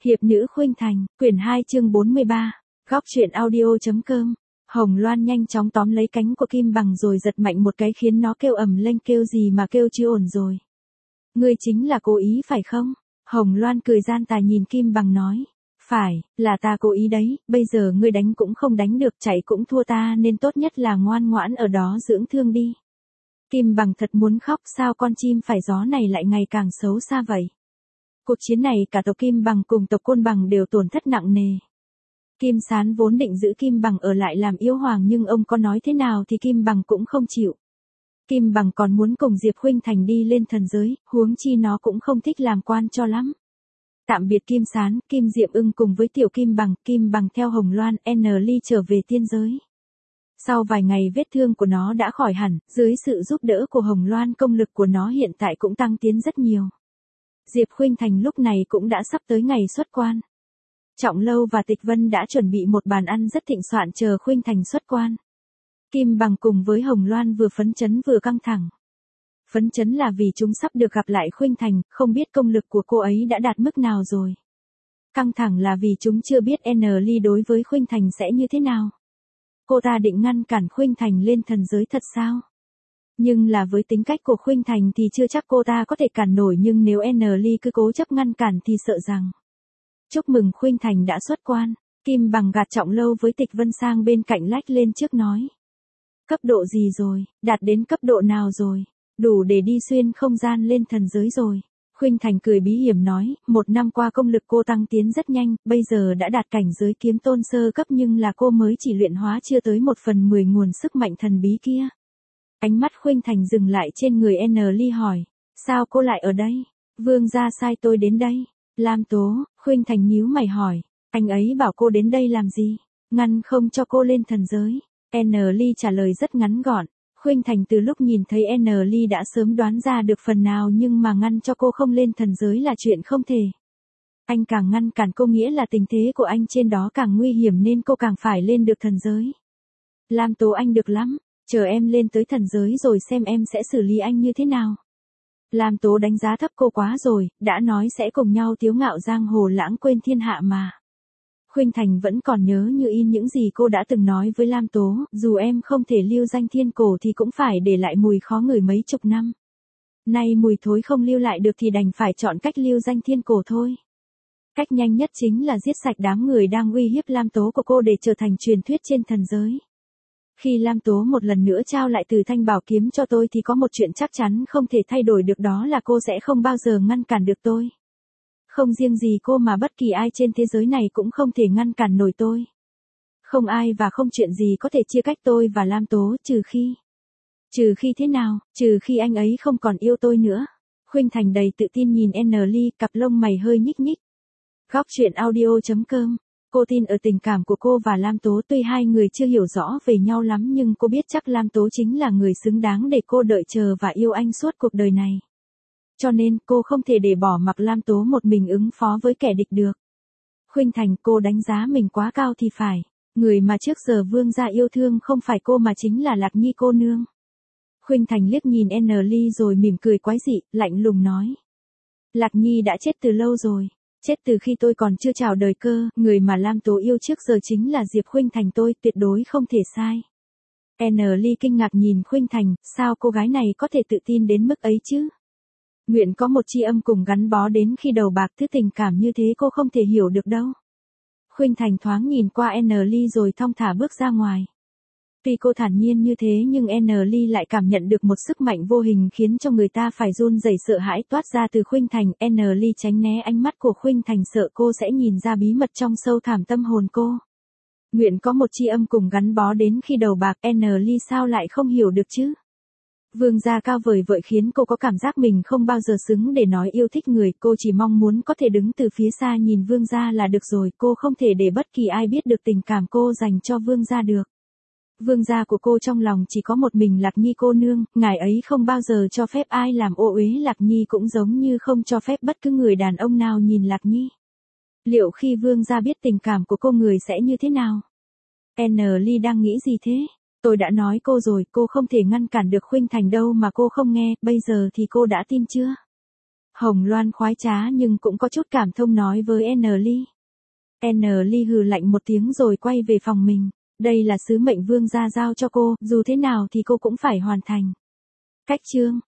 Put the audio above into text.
Hiệp nữ Khuynh Thành, quyển 2 chương 43, góc truyện audio.com. Hồng Loan nhanh chóng tóm lấy cánh của Kim Bằng rồi giật mạnh một cái khiến nó kêu ầm lên, kêu gì mà kêu chưa ổn rồi. Ngươi chính là cố ý phải không? Hồng Loan cười gian tà nhìn Kim Bằng nói. Phải, là ta cố ý đấy, bây giờ ngươi đánh cũng không đánh được, chạy cũng thua ta nên tốt nhất là ngoan ngoãn ở đó dưỡng thương đi. Kim Bằng thật muốn khóc, sao con chim phải gió này lại ngày càng xấu xa vậy? Cuộc chiến này cả tộc Kim Bằng cùng tộc Côn Bằng đều tổn thất nặng nề. Kim Sán vốn định giữ Kim Bằng ở lại làm yêu hoàng nhưng ông có nói thế nào thì Kim Bằng cũng không chịu. Kim Bằng còn muốn cùng Diệp Khuynh Thành đi lên thần giới, huống chi nó cũng không thích làm quan cho lắm. Tạm biệt Kim Sán, Kim Diệm Ưng cùng với tiểu Kim Bằng theo Hồng Loan, Ly trở về tiên giới. Sau vài ngày vết thương của nó đã khỏi hẳn, dưới sự giúp đỡ của Hồng Loan công lực của nó hiện tại cũng tăng tiến rất nhiều. Diệp Khuynh Thành lúc này cũng đã sắp tới ngày xuất quan. Trọng Lâu và Tịch Vân đã chuẩn bị một bàn ăn rất thịnh soạn chờ Khuynh Thành xuất quan. Kim Bằng cùng với Hồng Loan vừa phấn chấn vừa căng thẳng. Phấn chấn là vì chúng sắp được gặp lại Khuynh Thành, không biết công lực của cô ấy đã đạt mức nào rồi. Căng thẳng là vì chúng chưa biết Ly đối với Khuynh Thành sẽ như thế nào. Cô ta định ngăn cản Khuynh Thành lên thần giới thật sao? Nhưng là với tính cách của Khuynh Thành thì chưa chắc cô ta có thể cản nổi, nhưng nếu Ly cứ cố chấp ngăn cản thì sợ rằng. Chúc mừng Khuynh Thành đã xuất quan. Kim Bằng gạt Trọng Lâu với Tịch Vân sang bên cạnh lách lên trước nói. Cấp độ gì rồi, đạt đến cấp độ nào rồi, đủ để đi xuyên không gian lên thần giới rồi. Khuynh Thành cười bí hiểm nói, 1 năm qua công lực cô tăng tiến rất nhanh, bây giờ đã đạt cảnh giới kiếm tôn sơ cấp nhưng là cô mới chỉ luyện hóa chưa tới 1/10 nguồn sức mạnh thần bí kia. Ánh mắt Khuynh Thành dừng lại trên người Ly hỏi, sao cô lại ở đây? Vương gia sai tôi đến đây. Lam Tố, Khuynh Thành nhíu mày hỏi, anh ấy bảo cô đến đây làm gì? Ngăn không cho cô lên thần giới. Ly trả lời rất ngắn gọn. Khuynh Thành từ lúc nhìn thấy Ly đã sớm đoán ra được phần nào, nhưng mà ngăn cho cô không lên thần giới là chuyện không thể. Anh càng ngăn cản cô nghĩa là tình thế của anh trên đó càng nguy hiểm nên cô càng phải lên được thần giới. Lam Tố, anh được lắm, chờ em lên tới thần giới rồi xem em sẽ xử lý anh như thế nào. Lam Tố đánh giá thấp cô quá rồi, đã nói sẽ cùng nhau tiếu ngạo giang hồ lãng quên thiên hạ mà. Khuynh Thành vẫn còn nhớ như in những gì cô đã từng nói với Lam Tố, dù em không thể lưu danh thiên cổ thì cũng phải để lại mùi khó ngửi mấy chục năm. Nay mùi thối không lưu lại được thì đành phải chọn cách lưu danh thiên cổ thôi. Cách nhanh nhất chính là giết sạch đám người đang uy hiếp Lam Tố của cô để trở thành truyền thuyết trên thần giới. Khi Lam Tố một lần nữa trao lại Từ Thanh Bảo Kiếm cho tôi thì có một chuyện chắc chắn không thể thay đổi được, đó là cô sẽ không bao giờ ngăn cản được tôi. Không riêng gì cô mà bất kỳ ai trên thế giới này cũng không thể ngăn cản nổi tôi. Không ai và không chuyện gì có thể chia cách tôi và Lam Tố trừ khi thế nào, trừ khi anh ấy không còn yêu tôi nữa. Khuynh Thành đầy tự tin nhìn Ly, cặp lông mày hơi nhích nhích. Góc truyện audio.com. Cô tin ở tình cảm của cô và Lam Tố, tuy hai người chưa hiểu rõ về nhau lắm nhưng cô biết chắc Lam Tố chính là người xứng đáng để cô đợi chờ và yêu anh suốt cuộc đời này. Cho nên cô không thể để bỏ mặc Lam Tố một mình ứng phó với kẻ địch được. Khuynh Thành, cô đánh giá mình quá cao thì phải. Người mà trước giờ vương gia yêu thương không phải cô mà chính là Lạc Nhi cô nương. Khuynh Thành liếc nhìn Ly rồi mỉm cười quái dị, lạnh lùng nói. Lạc Nhi đã chết từ lâu rồi. Chết từ khi tôi còn chưa chào đời cơ, người mà Lam Tố yêu trước giờ chính là Diệp Khuynh Thành, tôi tuyệt đối không thể sai. Ly kinh ngạc nhìn Khuynh Thành, sao cô gái này có thể tự tin đến mức ấy chứ? Nguyện có một tri âm cùng gắn bó đến khi đầu bạc, thứ tình cảm như thế cô không thể hiểu được đâu. Khuynh Thành thoáng nhìn qua Ly rồi thong thả bước ra ngoài. Tuy cô thản nhiên như thế nhưng Ly lại cảm nhận được một sức mạnh vô hình khiến cho người ta phải run rẩy sợ hãi toát ra từ Khuynh Thành. Ly tránh né ánh mắt của Khuynh Thành, sợ cô sẽ nhìn ra bí mật trong sâu thẳm tâm hồn cô. Nguyện có một tri âm cùng gắn bó đến khi đầu bạc, Ly sao lại không hiểu được chứ? Vương gia cao vời vợi khiến cô có cảm giác mình không bao giờ xứng để nói yêu thích người, cô chỉ mong muốn có thể đứng từ phía xa nhìn vương gia là được rồi, cô không thể để bất kỳ ai biết được tình cảm cô dành cho vương gia được. Vương gia của cô trong lòng chỉ có một mình Lạc Nhi cô nương, ngài ấy không bao giờ cho phép ai làm ô uế Lạc Nhi, cũng giống như không cho phép bất cứ người đàn ông nào nhìn Lạc Nhi. Liệu khi vương gia biết tình cảm của cô người sẽ như thế nào? Ly đang nghĩ gì thế? Tôi đã nói cô rồi, cô không thể ngăn cản được Khuynh Thành đâu mà cô không nghe, bây giờ thì cô đã tin chưa? Hồng Loan khoái trá nhưng cũng có chút cảm thông nói với N Ly. N Ly hừ lạnh một tiếng rồi quay về phòng mình. Đây là sứ mệnh vương gia giao cho cô, dù thế nào thì cô cũng phải hoàn thành. Cách chương